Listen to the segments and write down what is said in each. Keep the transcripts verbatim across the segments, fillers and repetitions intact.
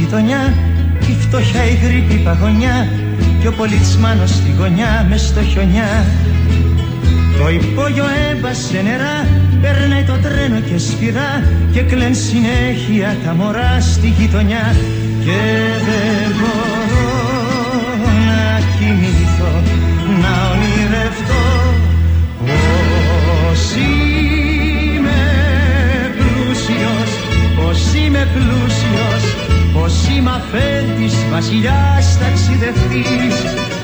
γειτονιά, η φτωχιά, η γρήπη, η παγωνιά και ο πολιτσμάνος στη γωνιά μες στο χιονιά. Το υπόγειο έμπασε νερά, περνάει το τρένο και σφυρά και κλαιν συνέχεια τα μωρά στη γειτονιά. Και δεν μπορώ να κοιμηθώ, να ονειρευτώ πως είμαι πλούσιος, πως είμαι πλούσιος, πως είμαι αφέντης, βασιλιάς, ταξιδευτής,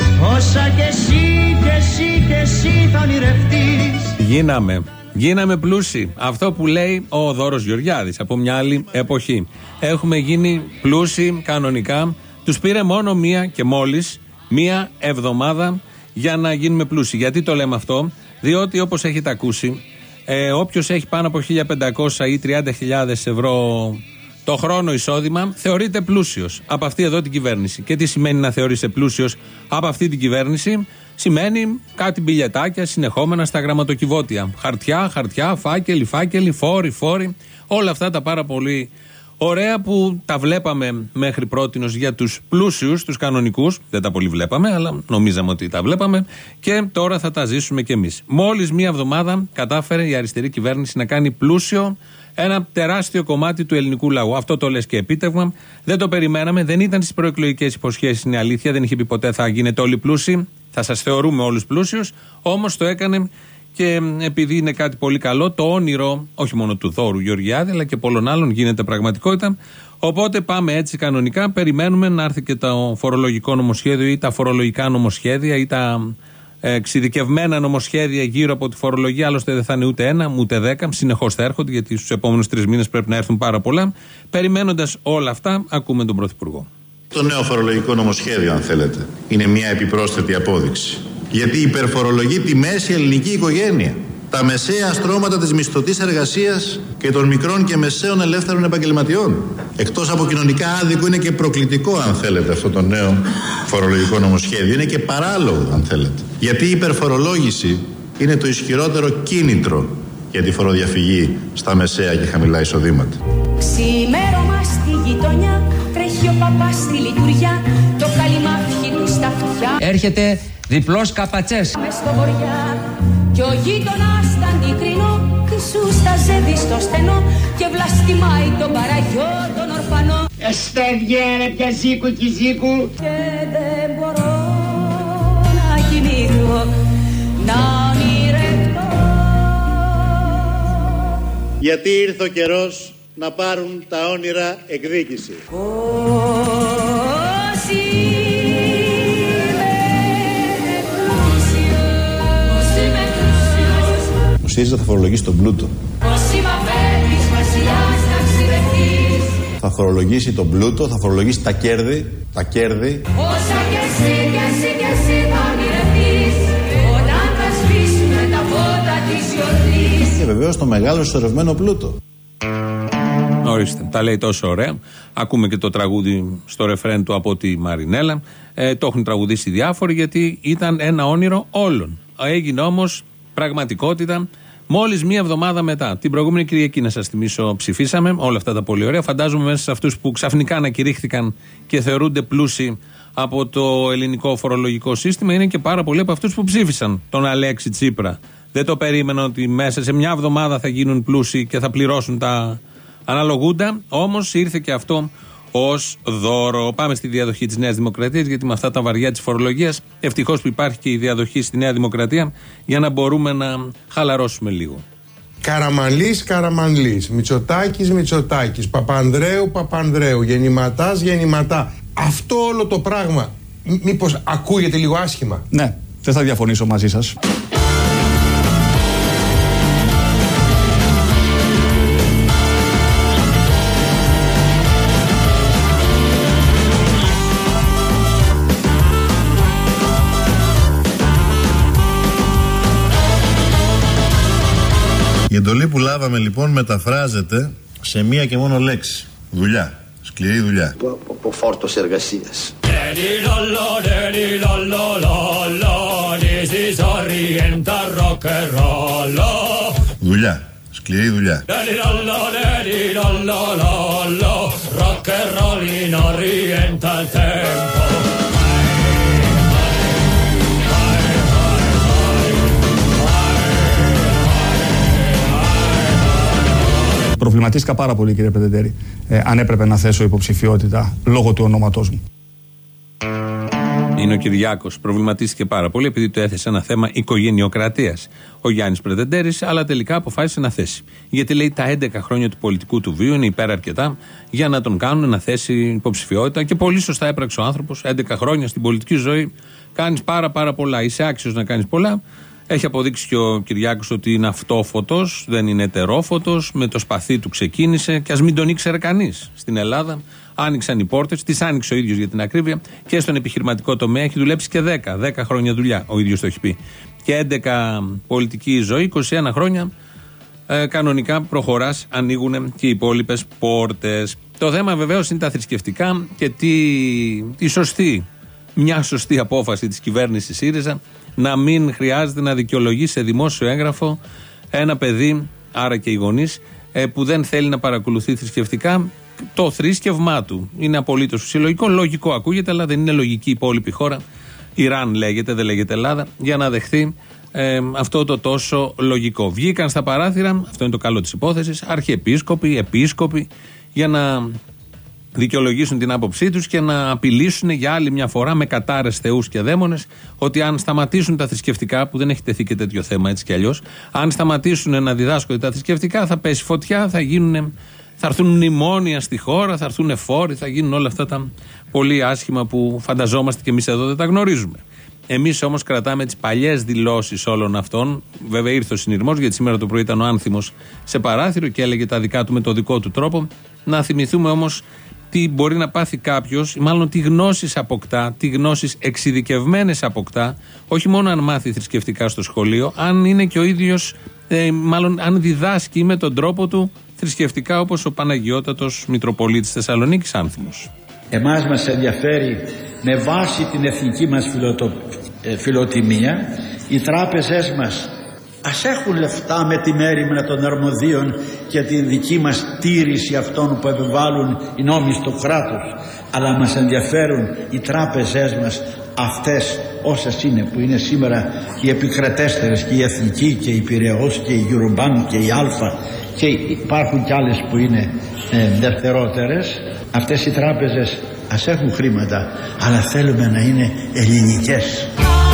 όσα κι εσύ κι εσύ κι εσύ θα ονειρευτείς. Γίναμε, γίναμε πλούσιοι. Αυτό που λέει ο Δώρος Γεωργιάδης από μια άλλη εποχή. Έχουμε γίνει πλούσιοι κανονικά. Τους πήρε μόνο μία και μόλις μία εβδομάδα για να γίνουμε πλούσιοι. Γιατί το λέμε αυτό? Διότι όπως έχετε ακούσει, ε, όποιος έχει πάνω από χίλια πεντακόσια ή τριάντα χιλιάδες ευρώ το χρόνο εισόδημα θεωρείται πλούσιος από αυτή εδώ την κυβέρνηση. Και τι σημαίνει να θεωρείσαι πλούσιος από αυτή την κυβέρνηση? Σημαίνει κάτι μπιλιετάκια συνεχόμενα στα γραμματοκιβώτια. Χαρτιά, χαρτιά, φάκελοι, φάκελοι, φόροι, φόροι. Όλα αυτά τα πάρα πολύ ωραία που τα βλέπαμε μέχρι πρότινος για τους πλούσιους, τους κανονικούς. Δεν τα πολύ βλέπαμε, αλλά νομίζαμε ότι τα βλέπαμε. Και τώρα θα τα ζήσουμε κι εμείς. Μόλις μία εβδομάδα κατάφερε η αριστερή κυβέρνηση να κάνει πλούσιο ένα τεράστιο κομμάτι του ελληνικού λαού. Αυτό το λες και επίτευγμα. Δεν το περιμέναμε, δεν ήταν στις προεκλογικές υποσχέσεις, είναι αλήθεια. Δεν είχε πει ποτέ θα γίνετε όλοι πλούσιοι, θα σας θεωρούμε όλους πλούσιους. Όμως το έκανε και επειδή είναι κάτι πολύ καλό, το όνειρο όχι μόνο του Δώρου Γεωργιάδη, αλλά και πολλών άλλων γίνεται πραγματικότητα. Οπότε πάμε έτσι κανονικά. Περιμένουμε να έρθει και το φορολογικό νομοσχέδιο ή τα φορολογικά νομοσχέδια ή τα εξειδικευμένα νομοσχέδια γύρω από τη φορολογία. Άλλωστε δεν θα είναι ούτε ένα, ούτε δέκα. Συνεχώς θα έρχονται, γιατί στους επόμενους τρεις μήνες πρέπει να έρθουν πάρα πολλά. Περιμένοντας όλα αυτά, ακούμε τον Πρωθυπουργό. Το νέο φορολογικό νομοσχέδιο, αν θέλετε, είναι μια επιπρόσθετη απόδειξη. Γιατί υπερφορολογεί τη μέση ελληνική οικογένεια. Τα μεσαία στρώματα της μισθωτής εργασίας και των μικρών και μεσαίων ελεύθερων επαγγελματιών. Εκτός από κοινωνικά άδικο, είναι και προκλητικό, αν θέλετε, αυτό το νέο φορολογικό νομοσχέδιο. Είναι και παράλογο, αν θέλετε. Γιατί η υπερφορολόγηση είναι το ισχυρότερο κίνητρο για τη φοροδιαφυγή στα μεσαία και χαμηλά εισοδήματα. Ξημέρωμα στη γειτονιά, τρέχει ο παπάς στη λειτουργιά, το καλυμάφι του στα αυτιά. Έρχεται διπλός καπατσές. Μες στο βοριά, κι ο γείτονας τα αντικρινό, τη σου σταζεύει στο στενό και βλαστημάει τον παραγιό τον ορφανό. Εστε βγαίνε πια ζήκου κι ζήκου. Και δεν μπορώ να κοιμηθώ, να ονειρευτώ. Γιατί ήρθε ο καιρός να πάρουν τα όνειρα εκδίκηση. Ο ΣΥΡΙΖΑ θα φορολογήσει τον πλούτο. Θα φορολογήσει τον πλούτο, θα φορολογήσει τα κέρδη, τα κέρδη. Όσα κι εσύ κι εσύ κι εσύ θα ονειρευτείς, όταν θα σβήσουμε τα φώτα της γιορτής. Και βεβαίως το μεγάλο συσσωρευμένο πλούτο. Ορίστε, τα λέει τόσο ωραία. Ακούμε και το τραγούδι στο ρεφρέν του από τη Μαρινέλα. Ε, το έχουν τραγουδήσει διάφοροι, γιατί ήταν ένα όνειρο όλων. Έγινε όμως πραγματικότητα μόλις μία εβδομάδα μετά. Την προηγούμενη Κυριακή, να σας θυμίσω, ψηφίσαμε όλα αυτά τα πολύ ωραία. Φαντάζομαι μέσα σε αυτούς που ξαφνικά ανακηρύχθηκαν και θεωρούνται πλούσιοι από το ελληνικό φορολογικό σύστημα, είναι και πάρα πολλοί από αυτούς που ψήφισαν τον Αλέξη Τσίπρα. Δεν το περίμεναν ότι μέσα σε μια εβδομάδα θα γίνουν πλούσιοι και θα πληρώσουν τα αναλογούντα. Όμως ήρθε και αυτό ως δώρο. Πάμε στη διαδοχή της Νέας Δημοκρατίας, γιατί με αυτά τα βαριά της φορολογίας, ευτυχώς που υπάρχει και η διαδοχή στη Νέα Δημοκρατία, για να μπορούμε να χαλαρώσουμε λίγο. Καραμανλής, Καραμανλής, Μητσοτάκης, Μητσοτάκης, Παπανδρέου, Παπανδρέου, Γεννηματάς, Γεννηματά. Αυτό όλο το πράγμα, μήπως ακούγεται λίγο άσχημα? Ναι, δεν θα διαφωνήσω μαζί σας. Η εντολή που λάβαμε λοιπόν μεταφράζεται σε μία και μόνο λέξη. Δουλειά. Σκληρή δουλειά. Από φόρτος εργασίας. Δουλειά. Σκληρή δουλειά. rock and rollino rientra il tempo. Προβληματίστηκα πάρα πολύ, κύριε Πρετεντέρη, ε, αν έπρεπε να θέσω υποψηφιότητα λόγω του ονόματός μου. Είναι ο Κυριάκος. Προβληματίστηκε πάρα πολύ επειδή του έθεσε ένα θέμα οικογενειοκρατίας ο Γιάννης Πρετεντέρης, αλλά τελικά αποφάσισε να θέσει. Γιατί λέει τα έντεκα χρόνια του πολιτικού του βίου είναι υπεραρκετά για να τον κάνουν να θέσει υποψηφιότητα και πολύ σωστά έπραξε ο άνθρωπος. έντεκα χρόνια στην πολιτική ζωή κάνεις πάρα πάρα πολλά. Είσαι άξιος να κάνεις πολλά. Έχει αποδείξει και ο Κυριάκος ότι είναι αυτόφωτος, δεν είναι ετερόφωτος. Με το σπαθί του ξεκίνησε και ας μην τον ήξερε κανείς στην Ελλάδα. Άνοιξαν οι πόρτες, τις άνοιξε ο ίδιος για την ακρίβεια και στον επιχειρηματικό τομέα έχει δουλέψει και δέκα, δέκα χρόνια δουλειά. Ο ίδιος το έχει πει. Και έντεκα πολιτική ζωή, είκοσι ένα χρόνια ε, κανονικά προχωράς, ανοίγουν και οι υπόλοιπες πόρτες. Το θέμα βεβαίως είναι τα θρησκευτικά και τη, τη σωστή, μια σωστή απόφαση της κυβέρνησης ΣΥΡΙΖΑ να μην χρειάζεται να δικαιολογήσει σε δημόσιο έγγραφο ένα παιδί, άρα και οι γονείς, ε, που δεν θέλει να παρακολουθεί θρησκευτικά το θρήσκευμά του. Είναι απολύτως φυσιολογικό, λογικό ακούγεται, αλλά δεν είναι λογική η υπόλοιπη χώρα. Ιράν λέγεται, δεν λέγεται Ελλάδα, για να δεχθεί ε, αυτό το τόσο λογικό. Βγήκαν στα παράθυρα, αυτό είναι το καλό της υπόθεσης, αρχιεπίσκοποι, επίσκοποι, για να δικαιολογήσουν την άποψή τους και να απειλήσουν για άλλη μια φορά με κατάρες θεούς και δαίμονες ότι αν σταματήσουν τα θρησκευτικά, που δεν έχει τεθεί και τέτοιο θέμα έτσι κι αλλιώς, αν σταματήσουν να διδάσκονται τα θρησκευτικά θα πέσει φωτιά, θα γίνουν. Θα έρθουν μνημόνια στη χώρα, θα έρθουν φόροι, θα γίνουν όλα αυτά τα πολύ άσχημα που φανταζόμαστε και εμείς εδώ δεν τα γνωρίζουμε. Εμείς όμως κρατάμε τις παλιές δηλώσεις όλων αυτών. Βέβαια ήρθε ο συνειρμός, γιατί σήμερα το πρωί ήταν ο Άνθιμος σε παράθυρο και έλεγε τα δικά του με το δικό του τρόπο. Να θυμηθούμε όμως τι μπορεί να πάθει κάποιος, μάλλον τι γνώσεις αποκτά, τι γνώσεις εξειδικευμένες αποκτά, όχι μόνο αν μάθει θρησκευτικά στο σχολείο, αν είναι και ο ίδιος, ε, μάλλον αν διδάσκει με τον τρόπο του θρησκευτικά, όπως ο Παναγιώτατος Μητροπολίτης Θεσσαλονίκης Άνθιμος. Εμάς μας ενδιαφέρει με βάση την εθνική μας φιλοτο... ε, φιλοτιμία οι τράπεζες μας ας έχουν λεφτά με τη μέριμνα των αρμοδίων και την δική μας τήρηση αυτών που επιβάλλουν οι νόμοι στο κράτος, αλλά μας ενδιαφέρουν οι τράπεζές μας αυτές όσες είναι, που είναι σήμερα οι επικρατέστερες, και η Εθνική και η Πειραιώς και η Eurobank και η Αλφα, και υπάρχουν κι άλλες που είναι ε, δευτερότερες. Αυτές οι τράπεζες ας έχουν χρήματα, αλλά θέλουμε να είναι ελληνικές.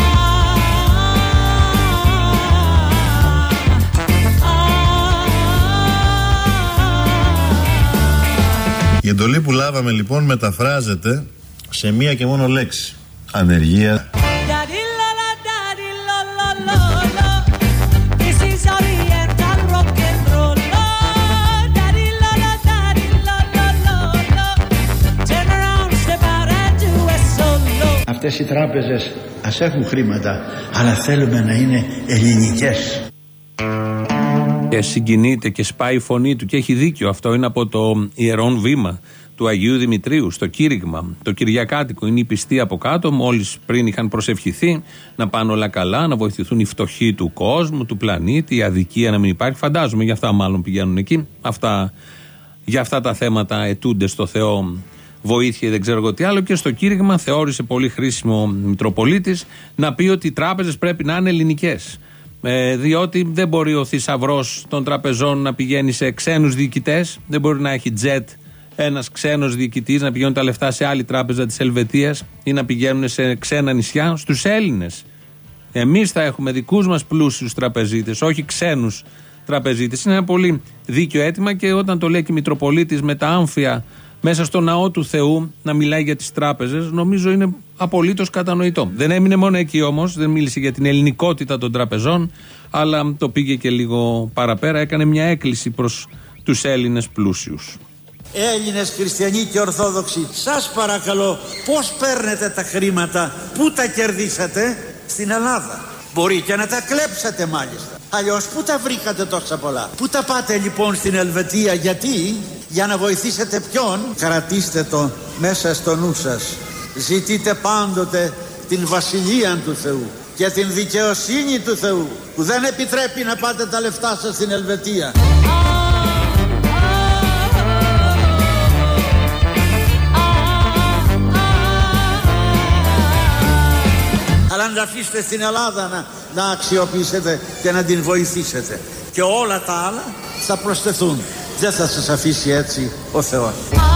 Η εντολή που λάβαμε λοιπόν μεταφράζεται σε μία και μόνο λέξη: ανεργία. Αυτές οι τράπεζες ας έχουν χρήματα, αλλά θέλουμε να είναι ελληνικές. Και συγκινείται και σπάει η φωνή του και έχει δίκιο. Αυτό είναι από το ιερόν βήμα του Αγίου Δημητρίου στο κήρυγμα, το Κυριακάτικο. Είναι οι πιστοί από κάτω, μόλις πριν είχαν προσευχηθεί να πάνε όλα καλά, να βοηθηθούν οι φτωχοί του κόσμου, του πλανήτη, η αδικία να μην υπάρχει. Φαντάζομαι για αυτά μάλλον πηγαίνουν εκεί. Αυτά, για αυτά τα θέματα αιτούνται στο Θεό βοήθεια ή δεν ξέρω εγώ τι άλλο. Και στο κήρυγμα θεώρησε πολύ χρήσιμο ο Μητροπολίτης να πει ότι οι τράπεζες πρέπει να είναι ελληνικές. Ε, διότι δεν μπορεί ο θησαυρός των τραπεζών να πηγαίνει σε ξένους διοικητές, δεν μπορεί να έχει τζετ ένας ξένος διοικητής να πηγαίνουν τα λεφτά σε άλλη τράπεζα της Ελβετίας ή να πηγαίνουν σε ξένα νησιά, στους Έλληνες. Εμείς θα έχουμε δικούς μας πλούσιους τραπεζίτες, όχι ξένους τραπεζίτες. Είναι ένα πολύ δίκαιο αίτημα και όταν το λέει και η Μητροπολίτης με τα άμφια μέσα στο ναό του Θεού να μιλάει για τις τράπεζες, νομίζω είναι απολύτως κατανοητό. Δεν έμεινε μόνο εκεί όμως, δεν μίλησε για την ελληνικότητα των τραπεζών, αλλά το πήγε και λίγο παραπέρα, έκανε μια έκκληση προς τους Έλληνες πλούσιους. Έλληνες χριστιανοί και Ορθόδοξοι, σας παρακαλώ, πώς παίρνετε τα χρήματα, πού τα κερδίσατε? Στην Ελλάδα. Μπορεί και να τα κλέψατε μάλιστα. Αλλιώς πού τα βρήκατε τόσα πολλά? Πού τα πάτε λοιπόν στην Ελβετία? Γιατί? Για να βοηθήσετε ποιον? Κρατήστε το μέσα στο νου σας. Ζητείτε πάντοτε την βασιλεία του Θεού και την δικαιοσύνη του Θεού, που δεν επιτρέπει να πάτε τα λεφτά σας στην Ελβετία. αλλά να αφήσετε στην Ελλάδα να, να αξιοποιήσετε και να την βοηθήσετε. Και όλα τα άλλα θα προσθεθούν. Δεν θα σας αφήσει έτσι ο Θεός.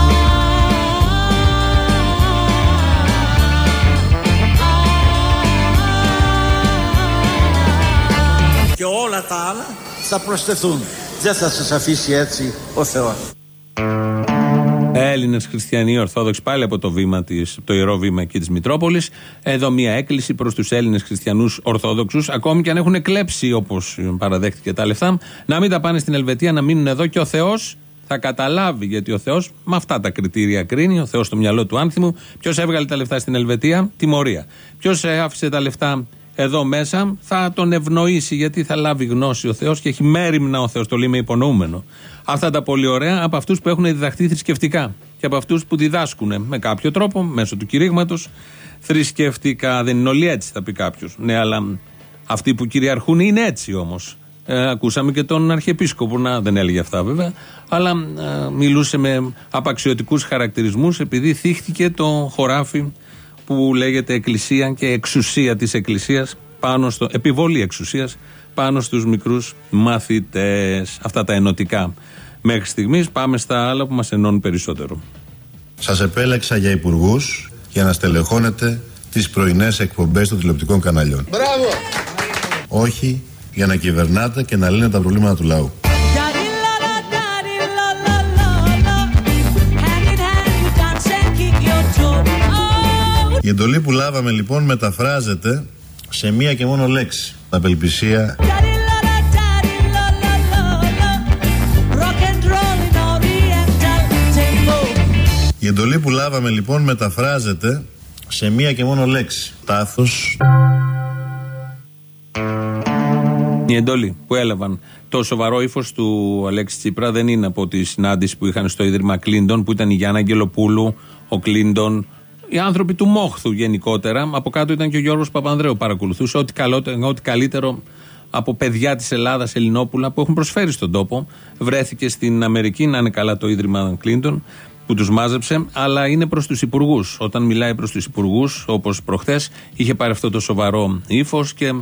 Και όλα τα άλλα θα προσθεθούν. Δεν θα σας αφήσει έτσι ο Θεός. Έλληνες χριστιανοί Ορθόδοξοι, πάλι από το, βήμα της, το ιερό βήμα εκεί της Μητρόπολης. Εδώ μια έκκληση προς τους Έλληνες χριστιανούς Ορθόδοξους, ακόμη και αν έχουν κλέψει, όπως παραδέχτηκε, τα λεφτά, να μην τα πάνε στην Ελβετία, να μείνουν εδώ και ο Θεός θα καταλάβει. Γιατί ο Θεός με αυτά τα κριτήρια κρίνει, ο Θεός στο μυαλό του άνθιμου. Ποιος έβγαλε τα λεφτά στην Ελβετία, τιμωρία. Ποιος άφησε τα λεφτά εδώ μέσα, θα τον ευνοήσει, γιατί θα λάβει γνώση ο Θεός και έχει μέριμνα ο Θεός, το λέει με υπονοούμενο. Αυτά τα πολύ ωραία από αυτούς που έχουν διδαχτεί θρησκευτικά και από αυτούς που διδάσκουν με κάποιο τρόπο, μέσω του κηρύγματος, θρησκευτικά. Δεν είναι όλοι έτσι, θα πει κάποιος. Ναι, αλλά αυτοί που κυριαρχούν είναι έτσι όμως. Ε, ακούσαμε και τον Αρχιεπίσκοπο να δεν έλεγε αυτά βέβαια, αλλά ε, μιλούσε με απαξιωτικούς χαρακτηρισμούς επειδή θύχτηκε το χωράφι που λέγεται Εκκλησία και εξουσία της Εκκλησίας, πάνω στο, επιβολή εξουσίας πάνω στους μικρούς μαθητές. Αυτά τα ενωτικά μέχρι στιγμής. Πάμε στα άλλα που μας ενώνουν περισσότερο. Σας επέλεξα για υπουργούς για να στελεχώνετε τις πρωινές εκπομπές των τηλεοπτικών καναλιών. Μπράβο! Όχι για να κυβερνάτε και να λύνετε τα προβλήματα του λαού. Η εντολή που λάβαμε λοιπόν μεταφράζεται σε μία και μόνο λέξη. Απελπισία. Η εντολή που λάβαμε λοιπόν μεταφράζεται σε μία και μόνο λέξη. Τάθος. Η εντολή που έλαβαν. Το σοβαρό ύφος του Αλέξη Τσίπρα δεν είναι από τη συνάντηση που είχαν στο Ίδρυμα Κλίντον, που ήταν η Γιάννα Αγγελοπούλου, ο Κλίντον, οι άνθρωποι του Μόχθου γενικότερα. Από κάτω ήταν και ο Γιώργος Παπανδρέου, παρακολουθούσε ό,τι, καλότερο, ό,τι καλύτερο από παιδιά της Ελλάδας, Ελληνόπουλα, που έχουν προσφέρει στον τόπο. Βρέθηκε στην Αμερική, να είναι καλά το Ίδρυμα Κλίντον που τους μάζεψε, αλλά είναι προς τους υπουργούς. Όταν μιλάει προς τους υπουργούς, όπως προχθές, είχε πάρει αυτό το σοβαρό ύφος και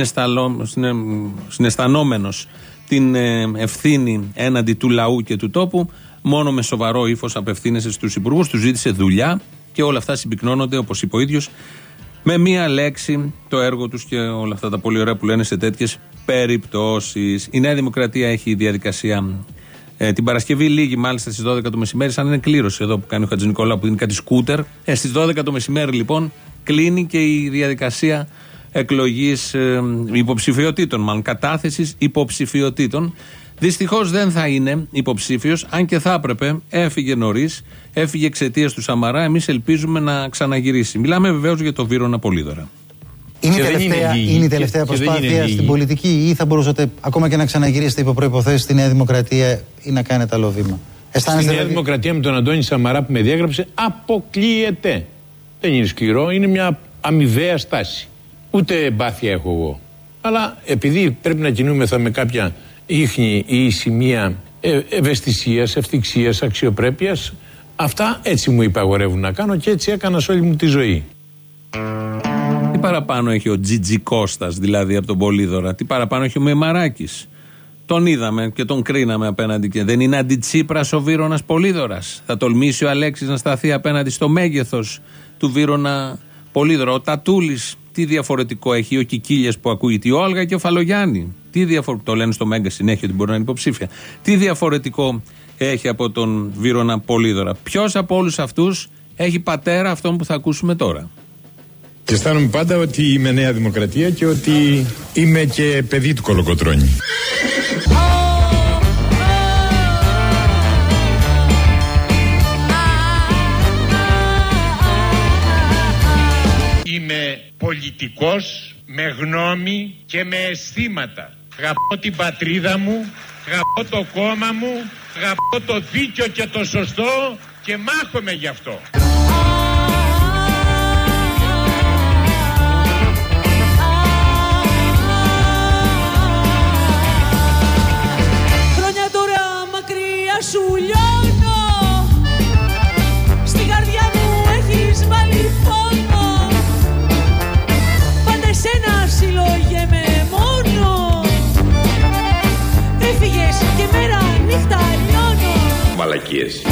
συναισθανόμενος την ευθύνη έναντι του λαού και του τόπου, μόνο με σοβαρό ύφος απευθύνεσαι στους υπουργούς, τους ζήτησε δουλειά και όλα αυτά συμπυκνώνονται, όπως είπε ο ίδιος, με μία λέξη το έργο τους και όλα αυτά τα πολύ ωραία που λένε σε τέτοιες περιπτώσεις. Η Νέα Δημοκρατία έχει διαδικασία ε, την Παρασκευή, λίγη μάλιστα στις δώδεκα το μεσημέρι, σαν είναι κλήρωση εδώ που κάνει ο Χατζηνικολάου που είναι κάτι σκούτερ. Ε, στις δώδεκα το μεσημέρι λοιπόν κλείνει και η διαδικασία εκλογής ε, υποψηφιωτήτων, μάλλον κατάθεσης υποψηφιωτήτων. Δυστυχώς δεν θα είναι υποψήφιος, αν και θα έπρεπε. Έφυγε νωρίς, έφυγε εξαιτίας του Σαμαρά. Εμείς ελπίζουμε να ξαναγυρίσει. Μιλάμε βεβαίως για το Βύρωνα Πολύδωρα. Είναι, τελευταία, είναι, είναι η τελευταία προσπάθεια στην πολιτική, ή θα μπορούσατε ακόμα και να ξαναγυρίσετε υπό προϋποθέσεις στη Νέα Δημοκρατία ή να κάνετε άλλο βήμα? Στη Νέα δηλαδή... Δημοκρατία με τον Αντώνη Σαμαρά που με διέγραψε αποκλείεται. Δεν είναι σκληρό, είναι μια αμοιβαία στάση. Ούτε εμπάθεια έχω εγώ. Αλλά επειδή πρέπει να κινούμεθα με κάποια ίχνη ή σημεία ε, ευαισθησίας, ευθυξίας, αξιοπρέπειας, αυτά έτσι μου υπαγορεύουν να κάνω και έτσι έκανα σε όλη μου τη ζωή. Τι παραπάνω έχει ο Τζιτζι Κώστας, δηλαδή από τον Πολύδωρα? Τι παραπάνω έχει ο Μεμαράκης? Τον είδαμε και τον κρίναμε απέναντι, και δεν είναι αντιτσίπρας ο Βύρωνας Πολύδωρας? Θα τολμήσει ο Αλέξης να σταθεί απέναντι στο μέγεθος του Βύρωνα Πολύδωρα? Ο Τατούλης, τι διαφορετικό έχει? Ο Κικίλιας που ακούγεται, η Όλγα και ο Φαλογιάννη, τι διαφορετικό? Το λένε στο Μέγκα συνέχεια ότι μπορεί να είναι υποψήφια. Τι διαφορετικό έχει από τον Βύρωνα Πολύδωρα? Ποιος από όλους αυτούς έχει πατέρα αυτόν που θα ακούσουμε τώρα? Και αισθάνομαι πάντα ότι είμαι Νέα Δημοκρατία και ότι είμαι και παιδί του Κολοκοτρώνη. Είμαι πολιτικός με γνώμη και με αισθήματα. Αγαπώ την πατρίδα μου, αγαπώ το κόμμα μου, αγαπώ το δίκιο και το σωστό και μάχομαι γι' αυτό. Χρόνια τώρα μακριά σου λιώνω, στην καρδιά μου έχεις βάλει φόνο. μαλακίες.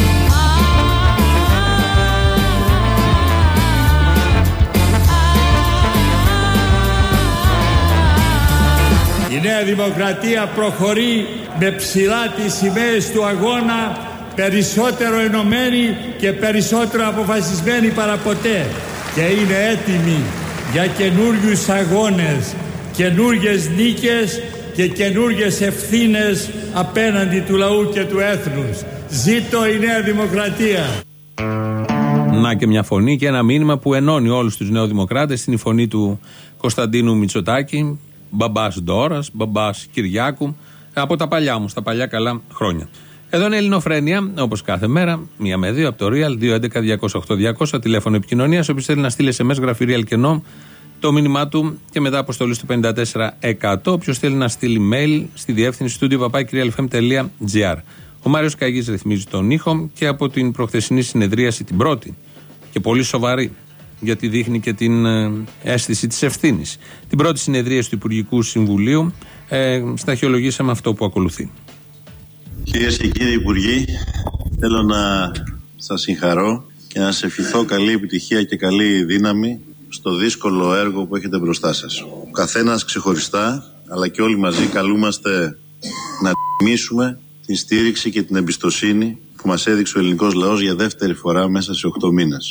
Η Νέα Δημοκρατία προχωρεί με ψηλά τις σημαίες του αγώνα, περισσότερο ενωμένη και περισσότερο αποφασισμένη παραποτέ, και είναι έτοιμη για καινούριους αγώνες, καινούριες νίκες και καινούριες ευθύνες απέναντι του λαού και του έθνους. Ζήτω η Νέα Δημοκρατία! Να και μια φωνή και ένα μήνυμα που ενώνει όλους τους νεοδημοκράτες. Είναι η φωνή του Κωνσταντίνου Μητσοτάκη, μπαμπάς Ντόρας, μπαμπάς Κυριάκου, από τα παλιά μου, στα παλιά καλά χρόνια. Εδώ είναι η Ελληνοφρένεια, όπως κάθε μέρα, μία με δύο από το Real, δύο έντεκα διακόσια οκτώ διακόσια, τηλέφωνο επικοινωνίας. Όποιος θέλει να στείλει ες εμ ες, γράφει Real κενό, το μήνυμά του και μετά αποστολή του πενήντα τέσσερα εκατό. Όποιος θέλει να στείλει mail στη διεύθυνση στούντιο παπάκι real f m τελεία g r. Ο Μάριος Καγής ρυθμίζει τον ήχο και από την προχθεσινή συνεδρίαση, την πρώτη και πολύ σοβαρή, γιατί δείχνει και την ε, αίσθηση της ευθύνης. Την πρώτη συνεδρίαση του Υπουργικού Συμβουλίου ε, σταχυολογήσαμε αυτό που ακολουθεί. Κυρίες και κύριοι Υπουργοί, θέλω να σας συγχαρώ και να σας ευχηθώ καλή επιτυχία και καλή δύναμη στο δύσκολο έργο που έχετε μπροστά σας. Ο καθένας ξεχωριστά, αλλά και όλοι μαζί καλούμαστε να τιμήσουμε τη στήριξη και την εμπιστοσύνη που μας έδειξε ο ελληνικός λαός για δεύτερη φορά μέσα σε οκτώ μήνες.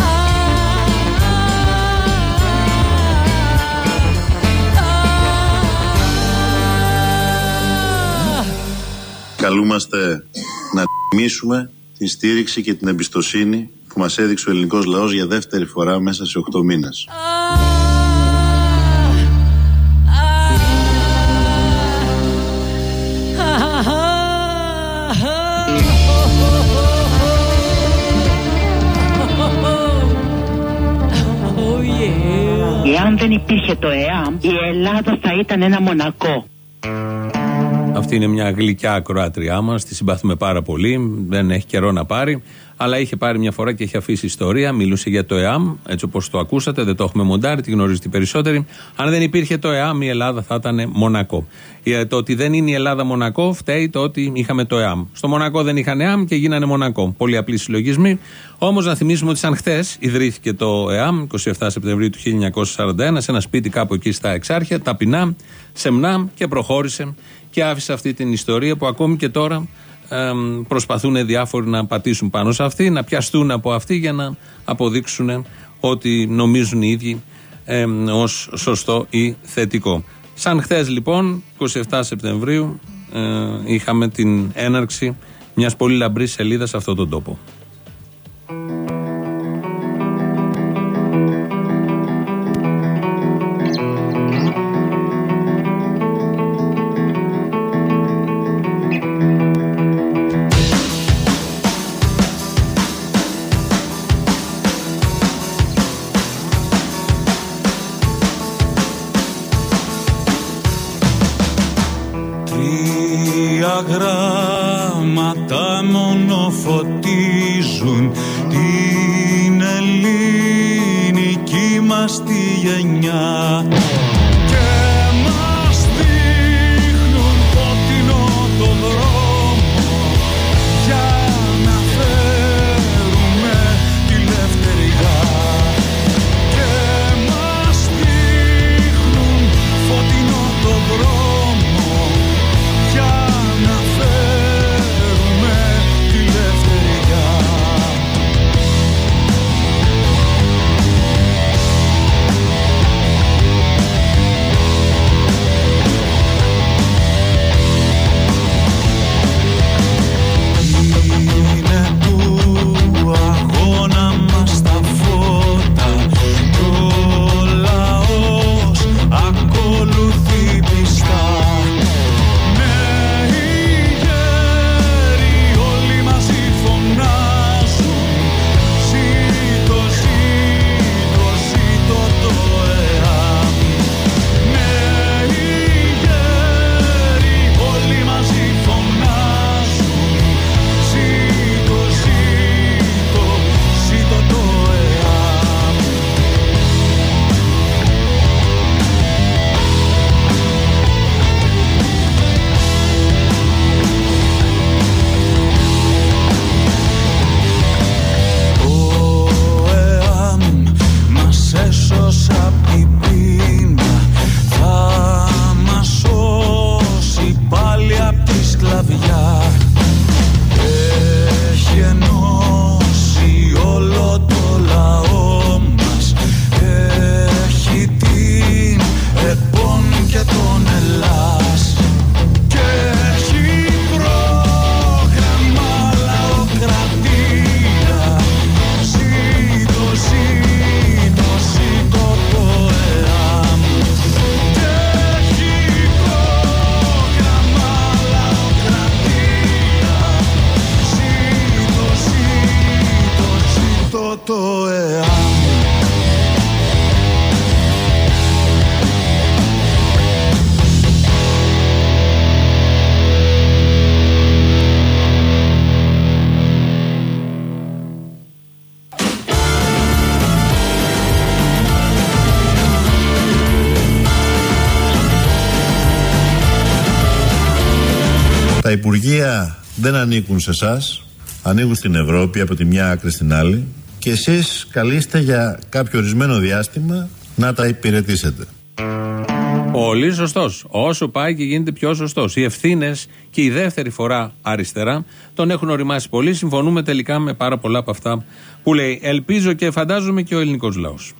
Καλούμαστε να τιμήσουμε τη στήριξη και την εμπιστοσύνη που μας έδειξε ο ελληνικός λαός για δεύτερη φορά μέσα σε οκτώ μήνες. Εάν δεν υπήρχε το ΕΑΜ, η Ελλάδα θα ήταν ένα Μονακό. Αυτή είναι μια γλυκιά ακροάτριά μας, τη συμπαθούμε πάρα πολύ, δεν έχει καιρό να πάρει, αλλά είχε πάρει μια φορά και έχει αφήσει ιστορία, μιλούσε για το ΕΑΜ, έτσι όπως το ακούσατε, δεν το έχουμε μοντάρει, τη γνωρίζετε περισσότεροι. Αν δεν υπήρχε το ΕΑΜ, η Ελλάδα θα ήταν Μονακό. Το ότι δεν είναι η Ελλάδα Μονακό φταίει το ότι είχαμε το ΕΑΜ. Στο Μονακό δεν είχαν ΕΑΜ και γίνανε Μονακό. Πολύ απλοί συλλογισμοί. Όμως να θυμίσουμε ότι σαν χθες ιδρύθηκε το ΕΑΜ, εικοστή εβδόμη Σεπτεμβρίου του χίλια εννιακόσια σαράντα ένα, σε ένα σπίτι κάπου εκεί στα Εξάρχεια, ταπεινά, σεμνά, και προχώρησε και άφησε αυτή την ιστορία που ακόμη και τώρα ε, προσπαθούν διάφοροι να πατήσουν πάνω σε αυτή, να πιαστούν από αυτή για να αποδείξουν ότι νομίζουν οι ίδιοι ε, ως σωστό ή θετικό. Σαν χθες λοιπόν, εικοστή εβδόμη Σεπτεμβρίου, ε, είχαμε την έναρξη μιας πολύ λαμπρής σελίδας σε αυτόν τον τόπο. Γράμματα μόνο φωτίζουν την ελληνική μας τη γενιά και μας δείχνουν φωτεινό το δρόμο για να φέρουμε τη λευτεριά και μας δείχνουν φωτεινό το δρόμο. Τα υπουργεία δεν ανήκουν σε εσάς, ανήκουν στην Ευρώπη από τη μια άκρη στην άλλη και εσείς καλείστε για κάποιο ορισμένο διάστημα να τα υπηρετήσετε. Πολύ σωστός. Όσο πάει και γίνεται πιο σωστός. Οι ευθύνες και η δεύτερη φορά αριστερά τον έχουν οριμάσει πολύ. Συμφωνούμε τελικά με πάρα πολλά από αυτά που λέει. Ελπίζω και φαντάζομαι και ο ελληνικός λαός.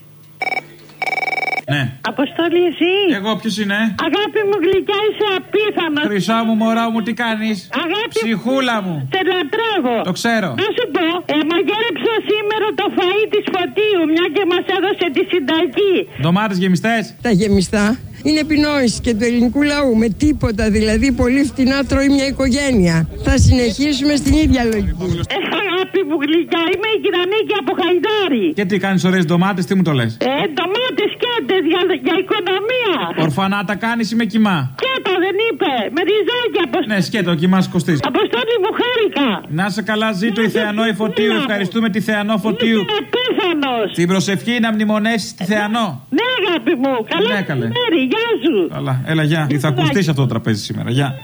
Ναι. Αποστόλη, εσύ. Εγώ, ποιος είναι? Αγάπη μου γλυκιά, είσαι απίθανο. Χρυσά μου, μωρά μου, τι κάνεις? Αγάπη ψυχούλα μου. Σε λατρεύω. Το ξέρω. Να σου πω, ε, μαγείρεψα σήμερα το φαΐ της Φωτίου, μια και μας έδωσε τη συνταγή. Ντομάτες γεμιστές. Τα γεμιστά είναι επινόηση και του ελληνικού λαού. Με τίποτα δηλαδή, πολύ φτηνά τρώει μια οικογένεια. Θα συνεχίσουμε στην ίδια λογική. Ε, αγάπη μου γλυκιά, είμαι η Κυρανίκη από Χαϊδάρη. Και τι κάνεις ωραίες ντομάτες, τι μου το λες? Ε, ντομάτες σκέτες για, για οικονομία. Ορφανάτα κάνεις ή με κοιμά? Σκέτο δεν είπε, με ριζάκια. Αποστ... Ναι, σκέτο, ο κοιμάς κοστίζει. Αποστόλη μου, χάρηκα. Να σε καλά, ζήτω η Θεανό η Φωτίου. Ευχαριστούμε τη Θεανό Φωτίου. Είμαι απίθανος. Την προσευχή να μνημονέσεις τη Θεανό. Ναι, αγάπη μου, καλά μεσημέρι, γεια σου. Καλά, έλα, γεια. Θα ακουστεί αυτό το τραπέζι σήμερα, γεια.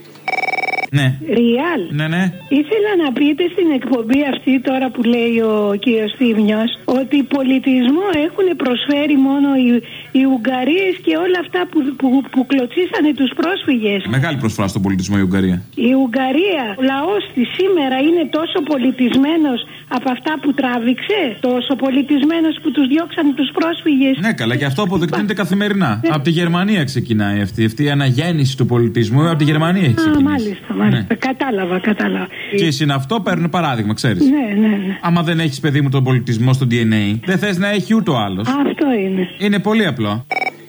Ναι. Ριάλ. Ναι, ναι. Ήθελα να πείτε στην εκπομπή αυτή τώρα που λέει ο κύριος Θήμιος ότι πολιτισμό έχουν προσφέρει μόνο οι, οι Ουγγαρίες και όλα αυτά που, που, που κλωτσίσανε τους πρόσφυγες. Μεγάλη προσφορά στον πολιτισμό η Ουγγαρία. Η Ουγγαρία, ο λαός της σήμερα είναι τόσο πολιτισμένος από αυτά που τράβηξε, τόσο πολιτισμένος που τους διώξανε τους πρόσφυγες. Ναι, καλά, και αυτό αποδεικνύεται καθημερινά. Ναι. Από τη Γερμανία ξεκινάει αυτή, αυτή η αναγέννηση του πολιτισμού, από τη Γερμανία έχει ξεκινήσει. Α, μάλιστα, μάλιστα. Ναι. Κατάλαβα, κατάλαβα. Και εσύ είναι αυτό, παίρνουν παράδειγμα, ξέρεις. Ναι, ναι, ναι. Άμα δεν έχεις, παιδί μου, τον πολιτισμό στο ντι εν έι, δεν θες να έχει ούτε ο άλλος. Αυτό είναι. Είναι πολύ απλό.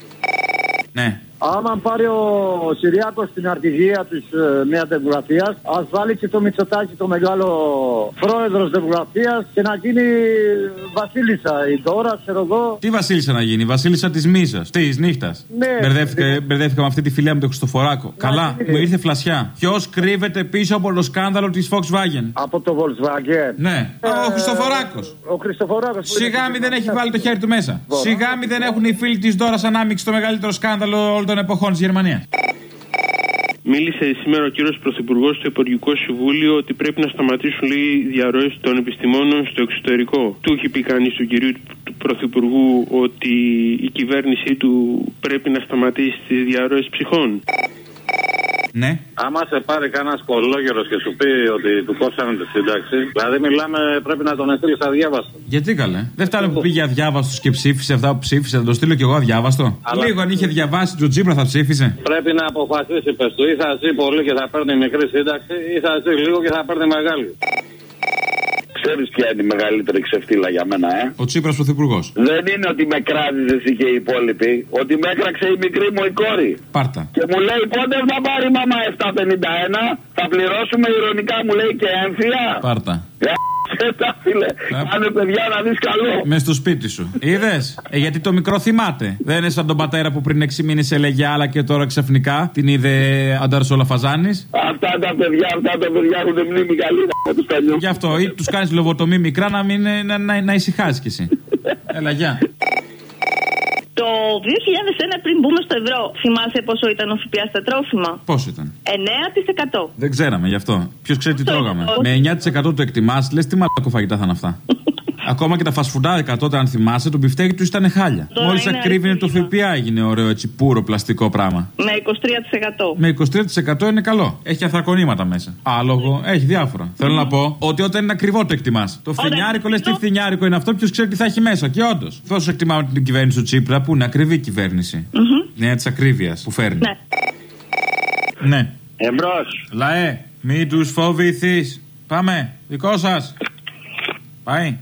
Ναι. Άμα πάρει ο Συριάκος στην αρχηγία της ε, Νέας Δημοκρατίας, ας βάλει και το Μητσοτάκη, το μεγάλο πρόεδρος Δημοκρατίας, και να γίνει βασίλισσα η Ντόρα, ξέρω εγώ. Τι βασίλισσα να γίνει, βασίλισσα της Μίζας, της νύχτας. Ναι. Μπερδεύτηκα, ναι. μπερδεύτηκα με αυτή τη φιλία με τον Χριστοφοράκο. Να, καλά, ναι. Μου ήρθε φλασιά. Ποιος κρύβεται πίσω από το σκάνδαλο της Volkswagen? Από το Volkswagen. Ναι. Ε, ο Χριστοφοράκος. Ο Χριστοφοράκος. Σιγά μη δεν έχει βάλει το χέρι του μέσα. Σιγά μη δεν έχουν οι φίλοι της Ντόρας ανάμειξη το μεγαλύτερο σκάνδαλο όλων των εποχών της Γερμανίας. Μίλησε σήμερα ο κύριος Πρωθυπουργός στο Υπουργικό Συμβούλιο ότι πρέπει να σταματήσουν οι διαρροές των επιστημόνων στο εξωτερικό. Του έχει πει κανείς του κυρίου του Πρωθυπουργού ότι η κυβέρνησή του πρέπει να σταματήσει τις διαρροές ψυχών? Ναι. Άμα σε πάρει κανένας κολόγερος και σου πει ότι του κόψανε τη σύνταξη, δηλαδή μιλάμε, πρέπει να τον στείλεις αδιάβαστο. Γιατί καλέ? Δεν φτάνει που πήγε αδιάβαστος και ψήφισε αυτά που ψήφισε, θα το στείλω κι εγώ αδιάβαστο. Αλλά... Λίγο αν είχε διαβάσει τον Τζίπρα θα ψήφισε. Πρέπει να αποφασίσει, πες του, ή θα ζει πολύ και θα παίρνει μικρή σύνταξη, ή θα ζει λίγο και θα παίρνει μεγάλη. Ξέρεις ποια είναι η μεγαλύτερη ξεφτύλα για μένα, ε? Ο Τσίπρας πρωθυπουργός. Δεν είναι ότι με κράζεις εσύ και οι υπόλοιποι, ότι με έκραξε η μικρή μου η κόρη. Πάρτα. Και μου λέει πότε θα πάρει μαμά επτακόσια πενήντα ένα, θα πληρώσουμε ειρωνικά, μου λέει, και έμφυα. Πάρτα. Τα φίλε, κάνε παιδιά να δεις καλό. Μες στο σπίτι σου. Είδες? Ε, γιατί το μικρό θυμάται. Δεν είναι σαν τον πατέρα που πριν έξι μήνες έλεγε άλλα και τώρα ξαφνικά την είδε Ανταρσόλα Φαζάνης. Αυτά τα παιδιά, αυτά τα παιδιά έχουν μνήμη καλή να τους καλιούν. Γι' αυτό ή τους κάνεις λογοτομή μικρά να, μην, να, να, να ησυχάσεις κι εσύ. Έλα, γεια. Το δύο χιλιάδες ένα, πριν μπούμε στο ευρώ, θυμάσαι πόσο ήταν ο ΦΠΑ στα τρόφιμα? Πόσο ήταν? εννέα τοις εκατό. Δεν ξέραμε γι' αυτό. Ποιος ξέρει τι τρώγαμε? Με εννέα τοις εκατό το εκτιμάς, λες τι μαλακό φαγητά θα είναι αυτά. Ακόμα και τα φασφουντάδικα τότε, αν θυμάσαι, το μπιφτέκι του ήταν χάλια. Μόλις ακρίβεινε το ΦΠΑ έγινε ωραίο έτσι πουρο πλαστικό πράγμα. Με είκοσι τρία τοις εκατό. Με είκοσι τρία τοις εκατό είναι καλό. Έχει ανθρακονήματα μέσα. Άλογο, έχει διάφορα. Θέλω να πω ότι όταν είναι ακριβό το εκτιμάς. Το φθινιάρικο λες τι φθινιάρικο είναι αυτό, ποιος ξέρει τι θα έχει μέσα. Και όντως. Τόσο εκτιμάμε την κυβέρνηση του Τσίπρα που είναι ακριβή κυβέρνηση. Νέα της ακρίβειας που φέρνει. Ναι. Ναι. Εμπρός. Λαέ, μην τους φοβηθείς. Πάμε, δικό σας. Πάει.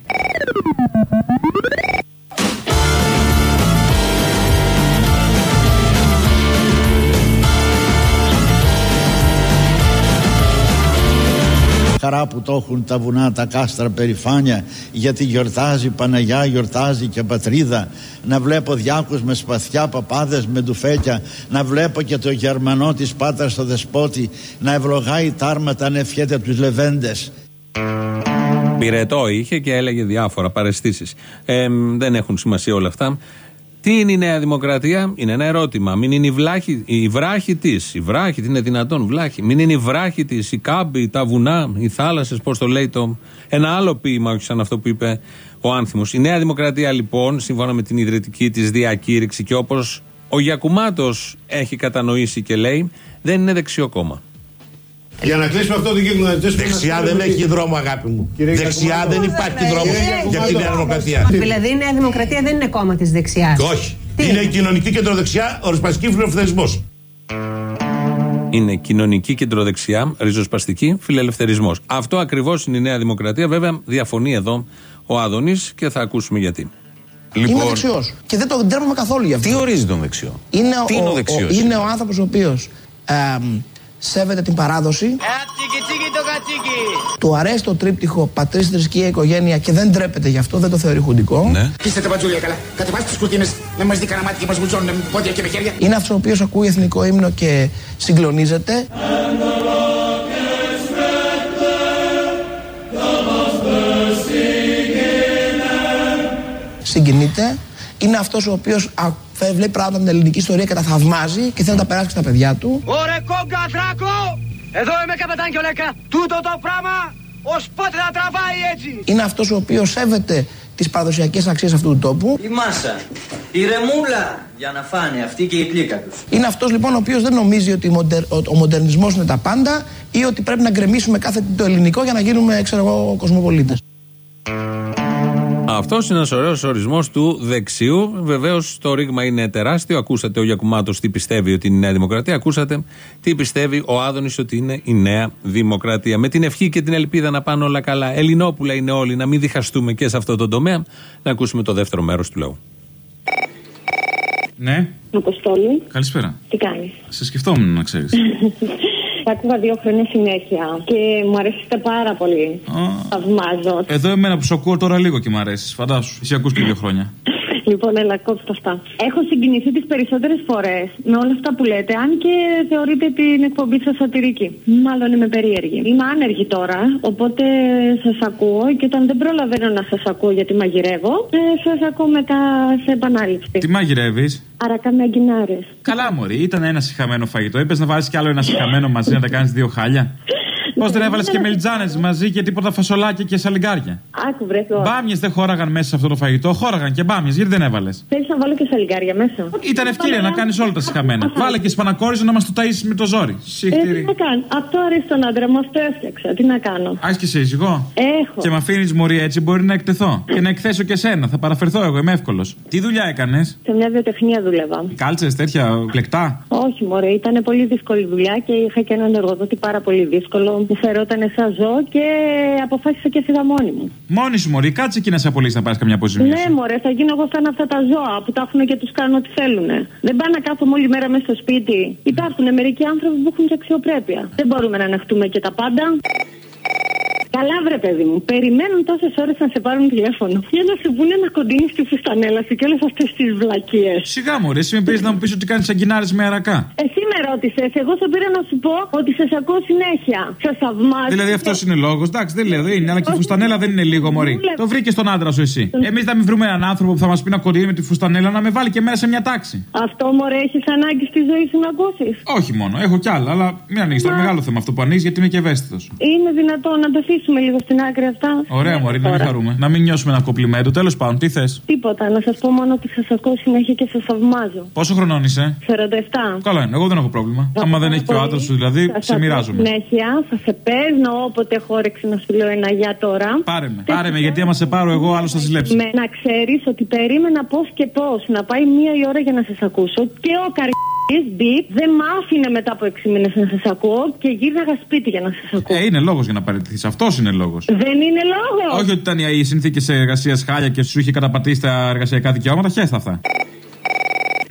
Χαρά που το έχουν τα βουνά, τα κάστρα περηφάνια, γιατί γιορτάζει Παναγιά, γιορτάζει και πατρίδα. Να βλέπω διάκους με σπαθιά, παπάδες με ντουφέκια, να βλέπω και το Γερμανό της Πάτρας στο δεσπότη να ευλογάει τάρματα, να ευχέται τους λεβέντες. Πυρετό είχε και έλεγε διάφορα παραισθήσεις. Ε, δεν έχουν σημασία όλα αυτά. Τι είναι η Νέα Δημοκρατία? Είναι ένα ερώτημα. Μην είναι η, βλάχη, η βράχη της. Η βράχη, τι είναι δυνατόν, βλάχη. Μην είναι η βράχη της, η κάμπη, τα βουνά, οι θάλασσες, πώς το λέει το. Ένα άλλο ποίημα, όχι σαν αυτό που είπε ο Άνθιμος. Η Νέα Δημοκρατία, λοιπόν, σύμφωνα με την ιδρυτική της διακήρυξη και όπως ο Γιακουμάτος έχει κατανοήσει και λέει, δεν είναι δεξιό κόμμα. Για να κλείσουμε αυτό το κύκλο, δεξιά δεν έχει δρόμο, αγάπη μου. Κύριε δεξιά Γιακουμάτο, δεν υπάρχει δρόμο για τη Νέα Δημοκρατία. Δηλαδή η Νέα Δημοκρατία δεν είναι κόμμα της δεξιάς. Όχι. Τι? Είναι κοινωνική κεντροδεξιά, ο ριζοσπαστική φιλελευθερισμός. Είναι κοινωνική κεντροδεξιά, ριζοσπαστική φιλελευθερισμός. Αυτό ακριβώς είναι η Νέα Δημοκρατία. Βέβαια, διαφωνεί εδώ ο Άδωνης και θα ακούσουμε γιατί. Λοιπόν, είμαι δεξιός και δεν το ντρέπομαι καθόλου γι' αυτό. Τι ορίζει τον δεξιό? Είναι, Τι ο, είναι ο δεξιός? Ο, είναι ο άνθρωπος ο οποίος ε, σέβεται την παράδοση. Του αρέσει το τρίπτυχο πατρίς, θρησκεία, οικογένεια και δεν ντρέπεται γι' αυτό, δεν το θεωρεί χουντικό. Ναι. Πείστε πατζούλια καλά. Κατεβάστε τις κουρτίνες, να μας δει κανένα μάτι και μας βουλτσώνουν με πόδια και με χέρια. Είναι αυτός ο οποίος ακούει εθνικό ύμνο και συγκλονίζεται. Συγκινείται. Είναι αυτός ο οποίος βλέπει πράγματα με την ελληνική ιστορία και τα θαυμάζει και θέλει να τα περάσει στα παιδιά του. Ωρε κόγκα δράκο! Εδώ είμαι καπετάν και ολέκα. Τούτο το πράγμα ως πότε θα τραβάει έτσι. Είναι αυτός ο οποίος σέβεται τις παραδοσιακές αξίες αυτού του τόπου. Η μάσα, η ρεμούλα για να φάνε αυτή και η πλήκα τους. Είναι αυτός λοιπόν ο οποίος δεν νομίζει ότι ο μοντερνισμός είναι τα πάντα ή ότι πρέπει να γκρεμίσουμε κάθε το ελληνικό για να γίνουμε, ξέρω εγώ, κοσμοπολίτες. Αυτός είναι ένας ωραίος ορισμός του δεξιού. Βεβαίως το ρήγμα είναι τεράστιο. Ακούσατε ο Γιακουμάτος τι πιστεύει ότι είναι η Νέα Δημοκρατία. Ακούσατε τι πιστεύει ο Άδωνης ότι είναι η Νέα Δημοκρατία. Με την ευχή και την ελπίδα να πάνε όλα καλά. Ελληνόπουλα είναι όλοι, να μην διχαστούμε και σε αυτό το τομέα. Να ακούσουμε το δεύτερο μέρος του λαού. Ναι. Αποστόλη. Καλησπέρα. Τι κάνεις? Σε σκεφτόμουν, να ξέρεις. Άκουγα δύο χρόνια συνέχεια και μου αρέσετε πάρα πολύ. Oh. Θαυμάζω. Εδώ εμένα που σου ακούω τώρα λίγο και μου αρέσει. Φαντάσου, εσύ ακούς και δύο χρόνια. Λοιπόν, έλα, κόψτε αυτά. Έχω συγκινηθεί τις περισσότερες φορές με όλα αυτά που λέτε, αν και θεωρείτε την εκπομπή σας σατυρική. Μάλλον είμαι περίεργη. Είμαι άνεργη τώρα, οπότε σας ακούω και όταν δεν προλαβαίνω να σας ακούω γιατί μαγειρεύω, ε, σας ακούω μετά σε επανάληψη. Τι μαγειρεύεις? Αρακα με αγκινάρες. Καλά, μωρή, ήταν ένα σιχαμένο φαγητό. Είπες να βάλεις κι άλλο ένα σιχαμένο μαζί να τα κάνεις δύο χάλια. Πώς δεν έβαλες και μελιτζάνες μαζί και τίποτα φασολάκια και σαλιγκάρια? Άκου βρε. Μπάμιες δεν χώραγαν μέσα σε αυτό το φαγητό. Χώραγαν και μπάμιες, γιατί δεν έβαλες? Θέλεις να βάλω και σαλιγκάρια μέσα? Ήταν ευκαιρία να κάνεις όλα τα σιχαμένα. Βάλε και σπανακόριζο να μας το ταΐσεις με το ζόρι. Ε, τι να κάνω. Αυτό αρέσει τον άντρα μου, αυτό έφτιαξα. Τι να κάνω. Άχι και σύζυγο. Έχω. Και με αφήνεις μωρή έτσι μπορεί να εκτεθώ. Και να εκθέσω και σένα. Θα παραφερθώ εγώ, είμαι εύκολος. Τι δουλειά έκανες? Σε μια βιοτεχνία δούλευα. Κάλτσες τέτοια πλεκτά? Όχι, μωρέ, ήταν πολύ δύσκολη δουλειά και είχα και έναν εργοδότη πάρα πολύ δύσκολο. Μου φερόταν σαν ζώο και αποφάσισα και φύγα μόνη μου. Μόνη σου, μωρή, κάτσε εκεί να σε απολύσει να πάρει καμιά αποζημίωση. Ναι, μωρέ, θα γίνω εγώ σαν αυτά τα ζώα που τα έχουν και του κάνουν ό,τι θέλουν. Δεν πάνε να κάθομαι όλη μέρα μέσα στο σπίτι. Υπάρχουν μερικοί άνθρωποι που έχουν και αξιοπρέπεια. Δεν μπορούμε να ανεχτούμε και τα πάντα. Καλά, βρε παιδί μου. Περιμένουν τόσες ώρες να σε πάρουν τηλέφωνο για να σε πούνε να κοντίνεις τη φουστανέλα σου και όλες αυτές τις βλακίες. Σιγά μου, ρε, εσύ με πήρες να μου πεις ότι κάνεις αγκινάρες με αρακά. Εσύ με ρώτησες. Εγώ σε πήρα να σου πω ότι σας ακούω συνέχεια. Σας θαυμάζω. Δηλαδή αυτός είναι λόγος. Εντάξει, δεν λέω, δεν είναι. Αλλά και η φουστανέλα δεν είναι λίγο, μωρή. Το βρήκες τον άντρα σου εσύ. Εμείς θα μην βρούμε έναν άνθρωπο που θα μας πει να κοντίνει με τη φουστανέλα να με βάλει και μέρα σε μια τάξη. Αυτό, μωρέ, έχεις ανάγκη στη ζωή σου να ακούσεις? Όχι μόνο, έχω κι άλλα, αλλά μην ανοίξει. Είναι μεγάλο θέμα αυτό που ανοίξει γιατί είμαι και ευαίσθητος. Είναι δυνατόν να το αφήσουμε λίγο στην άκρη αυτά? Ωραία, μωρή, να μην χαρούμε. Να μην νιώσουμε ένα κοπλιμέντο. Τέλος πάντων, τι θες? Τίποτα, να σας πω μόνο ότι σας ακούω συνέχεια και σας θαυμάζω. Πόσο χρονών είσαι? σαράντα επτά. Καλά είναι, εγώ δεν έχω πρόβλημα. Θα Άμα δεν έχει και ο άντρας σου, δηλαδή, σε μοιράζομαι. Συνέχεια, θα σε παίρνω όποτε έχω όρεξη να σου λέω ένα για τώρα. Πάρε με, πάρε με, γιατί άμα σε πάρω εγώ, άλλο θα ζηλέψει. Με, να ξέρεις ότι περίμενα πώς και πώς να πάει μία η ώρα για να σας ακούσω και ο καρ***ης Μπιπ δεν μ' άφηνε μετά από έξι μήνες να σας ακούω και γύρναγα σπίτι για να σας ακούω. Ε, είναι λόγος για να παραιτηθείς. Αυτός είναι λόγος. Δεν είναι λόγος. Όχι ότι ήταν οι συνθήκες εργασίας χάλια και σου είχε καταπατήσει τα εργασιακά δικαιώματα, χέστα αυτά.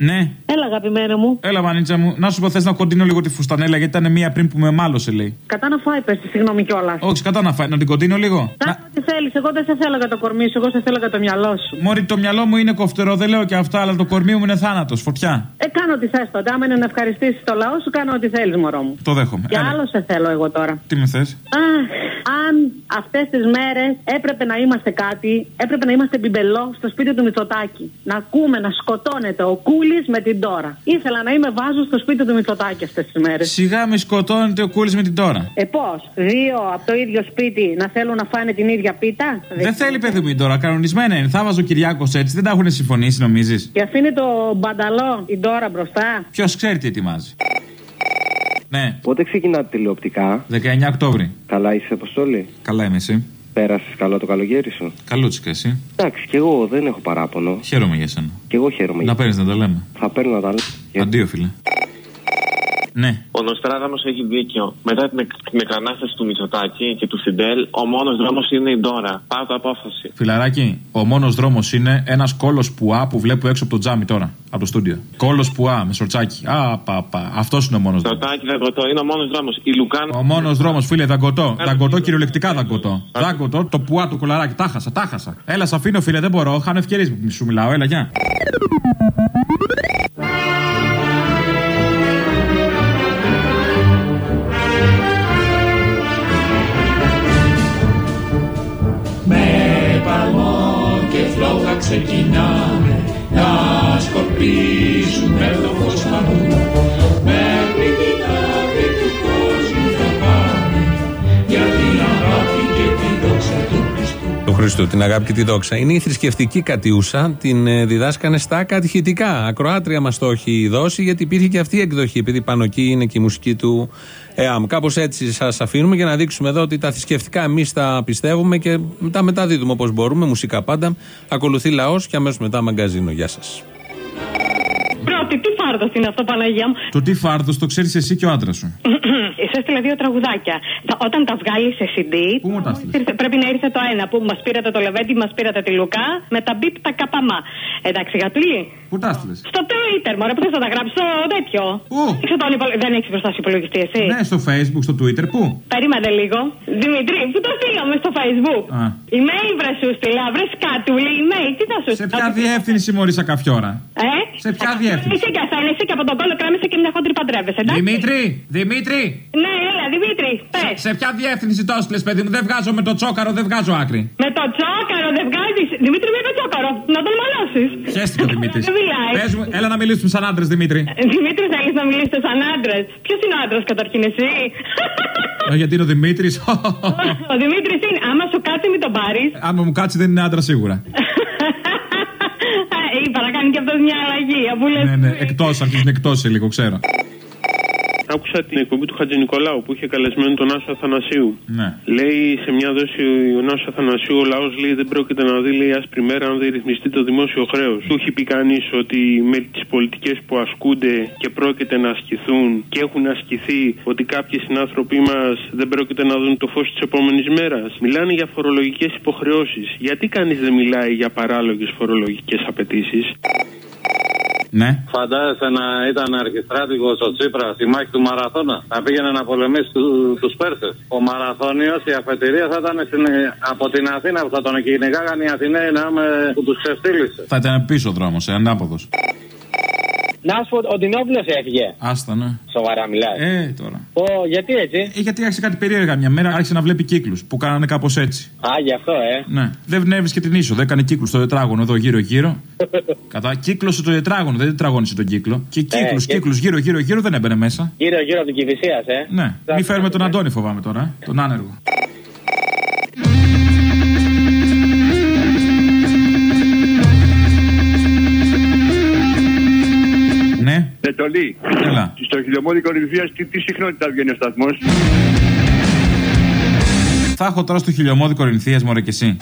Ναι. Έλα, αγαπημένο μου. Έλα, μανίτσα μου. Να σου πω, θες να κοντίνω λίγο τη φουστανέλα, γιατί ήταν μία πριν που με μάλωσε, λέει. Κατά να φάει, πες τη συγγνώμη κιόλας. Όχι, κατά να φάει, να την κοντίνω λίγο. Κάνε ό,τι θέλεις. Εγώ δεν σε θέλαγα το κορμί σου, εγώ σε θέλαγα το μυαλό σου. Μωρή, το μυαλό μου είναι κοφτερό, δεν λέω και αυτά, αλλά το κορμί μου είναι θάνατος, φωτιά. Ε, κάνω ό,τι θες τότε. Άμα είναι να ευχαριστήσεις το λαό σου, κάνω ό,τι θέλεις, μωρό μου. Το δέχομαι. Και άλλο σε θέλω εγώ τώρα. Τι με θες? Αχ, αν αυτές τις μέρες έπρεπε να είμαστε κάτι, έπρεπε να είμαστε μπιμπελό στο σπίτι του Μητσοτάκη. Να ακούμε να σκοτώνεται ο Κούλης με την Τώρα. Ήθελα να είμαι βάζο στο σπίτι του Μητσοτάκη αυτές τις μέρες. Σιγά μη σκοτώνεται ο Κούλης με την Τώρα. Ε, πώς? Δύο από το ίδιο σπίτι να θέλουν να φάνε την ίδια πίτα? Δεν, δεν θέλει, παιδί μου, η Τώρα. Κανονισμένα είναι. Θα βάζω ο Κυριάκος έτσι. Δεν τα έχουν συμφωνήσει, νομίζεις? Και αφήνει το μπανταλό την Τώρα μπροστά. Ποιος ξέρει τι ετοιμάζει. Ναι. Πότε ξεκινάτε τηλεοπτικά? δεκαεννιά Οκτώβρη. Καλά είσαι, Αποστόλη? Καλά είμαι, εσύ? Πέρασες καλό το καλοκαίρι σου? Καλούτσικα, εσύ? Εντάξει, κι εγώ δεν έχω παράπονο. Χαίρομαι για σένα. Κι εγώ χαίρομαι. Να παίρνεις να τα λέμε. Θα παίρνω να τα λέμε. Αντίο, φίλε. Ναι. Ο Νοστράδαμος έχει δίκιο. Μετά την, την εκανάσταση του Μητσοτάκη και του Φιντέλ, ο μόνος δρόμος είναι η Ντόρα. Πάρ' το απόφαση. Φιλαράκι, ο μόνος δρόμος είναι ένας κόλος πουά που βλέπω έξω από το τζάμι τώρα. Από το στούντιο. Κόλος πουά με σορτσάκι. Α, πα, πα. Αυτός είναι ο μόνος δρόμος. Σορτσάκι, δαγκωτό, είναι ο μόνος δρόμος. Η Λουκάν. Ο μόνος δρόμος, φίλε, δαγκωτό. Δαγκωτό, κυριολεκτικά δαγκωτό. Δαγκωτό, το πουά, το κολαράκι. Τάχασα, τάχασα. Έλα, σ' αφήνω, φίλε, δεν μπορώ. Χάνω ευκαιρίες που σου μιλάω. Έλα, γεια. Ξεκινάμε να σκορπίσουμε το φως παντού. Μέχρι την άκρη του κόσμου θα πάμε, για την αγάπη και τη δόξα του Χριστού. Του Χριστού, την αγάπη και τη δόξα. Είναι η θρησκευτική κατιούσα, την διδάσκανε στα κατηχητικά. Ακροάτρια μας το έχει δώσει, γιατί υπήρχε και αυτή η εκδοχή, επειδή πάνω εκεί είναι και η μουσική του ΕΑΜ. Κάπως έτσι σας αφήνουμε για να δείξουμε εδώ ότι τα θρησκευτικά εμείς τα πιστεύουμε και τα μεταδίδουμε όπως μπορούμε, μουσικά πάντα. Ακολουθεί λαός και αμέσως μετά μαγκαζίνο. Γεια σας. Πρώτη, τι φάρδος είναι αυτό, Παναγία μου? Το τι φάρδος το ξέρεις εσύ και ο άντρας σου. Σα έστειλα δύο τραγουδάκια. Θα, όταν τα βγάλει σε σι ντι, πού μου τα ήρθε, πρέπει να ήρθε το ένα που μας πήρατε το Λεβέντι, μας πήρατε τη Λουκά, με τα μπιπ τα καπαμά. Εντάξει, γατουλή. Πού τα έστειλες? Στο Twitter, μωρέ, που θες να τα γράψεις, στο τέτοιο. Πού? Υπο... Δεν έχεις μπροστά σου υπολογιστή, εσύ? Ναι, στο Facebook, στο Twitter, πού? Περίμενε λίγο. Δημητρή, πού το στείλαμε στο Facebook? Α. Email βρε σου στείλα, βρε κάτουλη, email, τι θα σου στείλα? Σε ποια διεύθυνση μόλις καφιόρα? Ε? Σε ποια διεύθυνση? Εσύ και αφένει, εσύ και από τον κόλλο κράμισε και μια χόντρη παντρεύεσαι, εντάξει? Δημήτρη, Δημήτρη. Ναι, έλα, Δημήτρη, πες. Σε ποια διεύθυνση το έστειλες, παιδί μου? Δεν βγάζω με το τσόκαρο, δεν βγάζω άκρη. Με το τσόκαρο δεν βγάζεις? Δημήτρη, με το τσόκαρο, να τον μαλώσεις. Χαίστηκε ο Δημήτρης. Δεν μιλάει. Πες μου, έλα να μιλήσουμε σαν άντρες, Δημήτρη. Δημήτρη, θέλεις να μιλήσετε σαν άντρες? Ποιος είναι ο άντρας καταρχήν, εσύ? Ε, γιατί είναι ο Δημήτρης. Ο Δημήτρης είναι, άμα σου κάτσει μην τον πάρεις. Άμα μου κάτσει δεν είναι άντρα σίγουρα. Είπα να κάνει και αυτός μια αλλαγή. Ναι, ναι, εκτός, αρχίζει εκτός σε λίγο, ξέρω. Άκουσα την εκπομπή του Χατζηνικολάου που είχε καλεσμένο τον Άσο Αθανασίου. Ναι. Λέει σε μια δόση ο Άσο Αθανασίου, ο λαός λέει δεν πρόκειται να δει, λέει, άσπρη μέρα αν δεν ρυθμιστεί το δημόσιο χρέος. Του έχει πει κανείς ότι με τις πολιτικές που ασκούνται και πρόκειται να ασκηθούν και έχουν ασκηθεί, ότι κάποιοι συνάνθρωποι μας δεν πρόκειται να δουν το φως της επόμενης μέρας? Μιλάνε για φορολογικές υποχρεώσεις. Γιατί κανείς δεν μιλάει για παράλογες φορολογικές απαιτήσεις? Ναι. Φαντάζεσαι να ήταν αρχιστράτηγος ο Τσίπρας στη μάχη του Μαραθώνα, να πήγαινε να πολεμήσει του, τους Πέρσες. Ο Μαραθώνιος, η αφετηρία θα ήταν στην, από την Αθήνα που θα τον κυνηγάγαν οι Αθηναίοι να με, που τους ξεφτύλισε. Θα ήταν πίσω δρόμος, ε, ανάποδος. Να σου πω, ο Ντινόπουλος έφυγε. Άστα, ναι. Σοβαρά μιλάει. Ε, τώρα. Ω, γιατί έτσι? Ε, γιατί άρχισε κάτι περίεργα μια μέρα, άρχισε να βλέπει κύκλους που κάνανε κάπως έτσι. Α, γι' αυτό, ε. Ναι. Δεν έβρισκε την είσοδο, έκανε κύκλους στο τετράγωνο εδώ γύρω-γύρω. Κατά κύκλωσε το τετράγωνο, δεν τετραγώνησε τον κύκλο. Και κύκλους, ε, κύκλους, γύρω-γύρω-γύρω δεν έμπαινε μέσα. Γύρω-γύρω από την Κηφισίας, ε. Ναι. Μη φέρουμε τον Αντώνη, φοβάμαι τώρα, ε. Τον άνεργο. Ναι. Νετολή. Έλα. Στο χιλιομόδι Κορινθίας τι, τι συχνότητα βγαίνει ο σταθμός? Θα έχω τώρα στο χιλιομόδι Κορινθίας, μωρέ, και εσύ.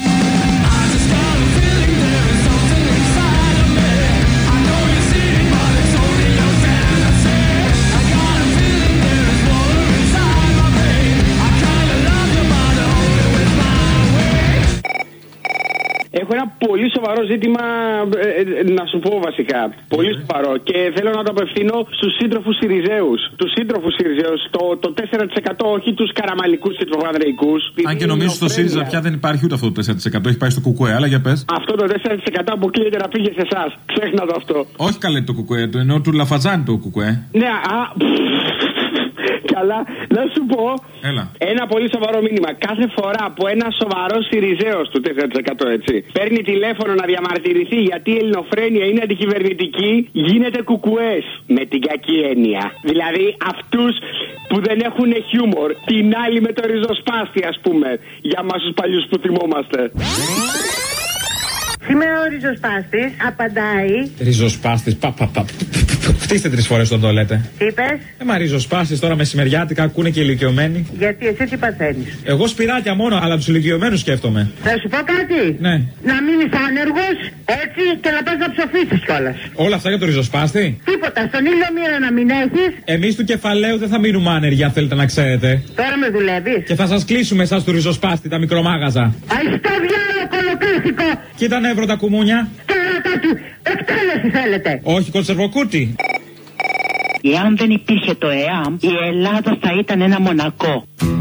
Έχω ένα πολύ σοβαρό ζήτημα, ε, ε, να σου πω βασικά. Πολύ σοβαρό. Και θέλω να το απευθύνω στους σύντροφους Συριζέους. Τους σύντροφους Συριζέους, το, το τέσσερα τοις εκατό, όχι τους καραμαλικούς και τους παπανδρεϊκούς. Αν και νομίζω στο ΣΥΡΙΖΑ πια δεν υπάρχει ούτε αυτό το τέσσερα τοις εκατό, έχει πάει στο Κουκουέ, αλλά για πες. Αυτό το τέσσερα τοις εκατό αποκλείεται να πήγε σε εσάς. Ξέχνα το αυτό. Όχι καλέ το Κουκουέ, το εννοώ του Λαφαζάνη το Κουκουέ. Ναι, α. Καλά, να σου πω. Έλα. Ένα πολύ σοβαρό μήνυμα. Κάθε φορά που ένα σοβαρό Συριζέος του τέσσερα τοις εκατό έτσι παίρνει τηλέφωνο να διαμαρτυρηθεί γιατί η ελληνοφρένεια είναι αντικυβερνητική, γίνεται κουκουές. Με την κακή έννοια. Δηλαδή αυτούς που δεν έχουν χιούμορ. Την άλλη με το ριζοσπάστη, ας πούμε. Για μας τους παλιούς που θυμόμαστε. Σήμερα ο ριζοσπάστης απαντάει. Ριζοσπάστης, πα, πα, πα. Χτίστε τρεις φορές τον το λέτε. Τι είπες? Ε, μα ριζοσπάστης τώρα μεσημεριάτικα ακούνε και ηλικιωμένοι. Γιατί εσύ τι παθαίνεις? Εγώ σπυράκια μόνο, αλλά τους ηλικιωμένους σκέφτομαι. Θα σου πω κάτι. Ναι. Να μείνεις άνεργος, έτσι, και να πας να ψοφήσεις κιόλας. Όλα αυτά για το ριζοσπάστη. Τίποτα, στον ήλιο μοίρα να μην έχεις. Εμείς του κεφαλαίου δεν θα μείνουμε άνεργοι, αν θέλετε να ξέρετε. Τώρα με δουλεύεις. Και θα σας κλείσουμε εσάς του ριζοσπάστη τα μικρομάγαζα. Αϊστό διάλογο κολοκάθηκο. Κοίτα νεύρο τα κουμούνια. Κεράτα του, εκτέλεση θέλετε. Όχι κονσερβοκούτι. Εάν δεν υπήρχε το ΕΑΜ, η Ελλάδα θα ήταν ένα Μονακό.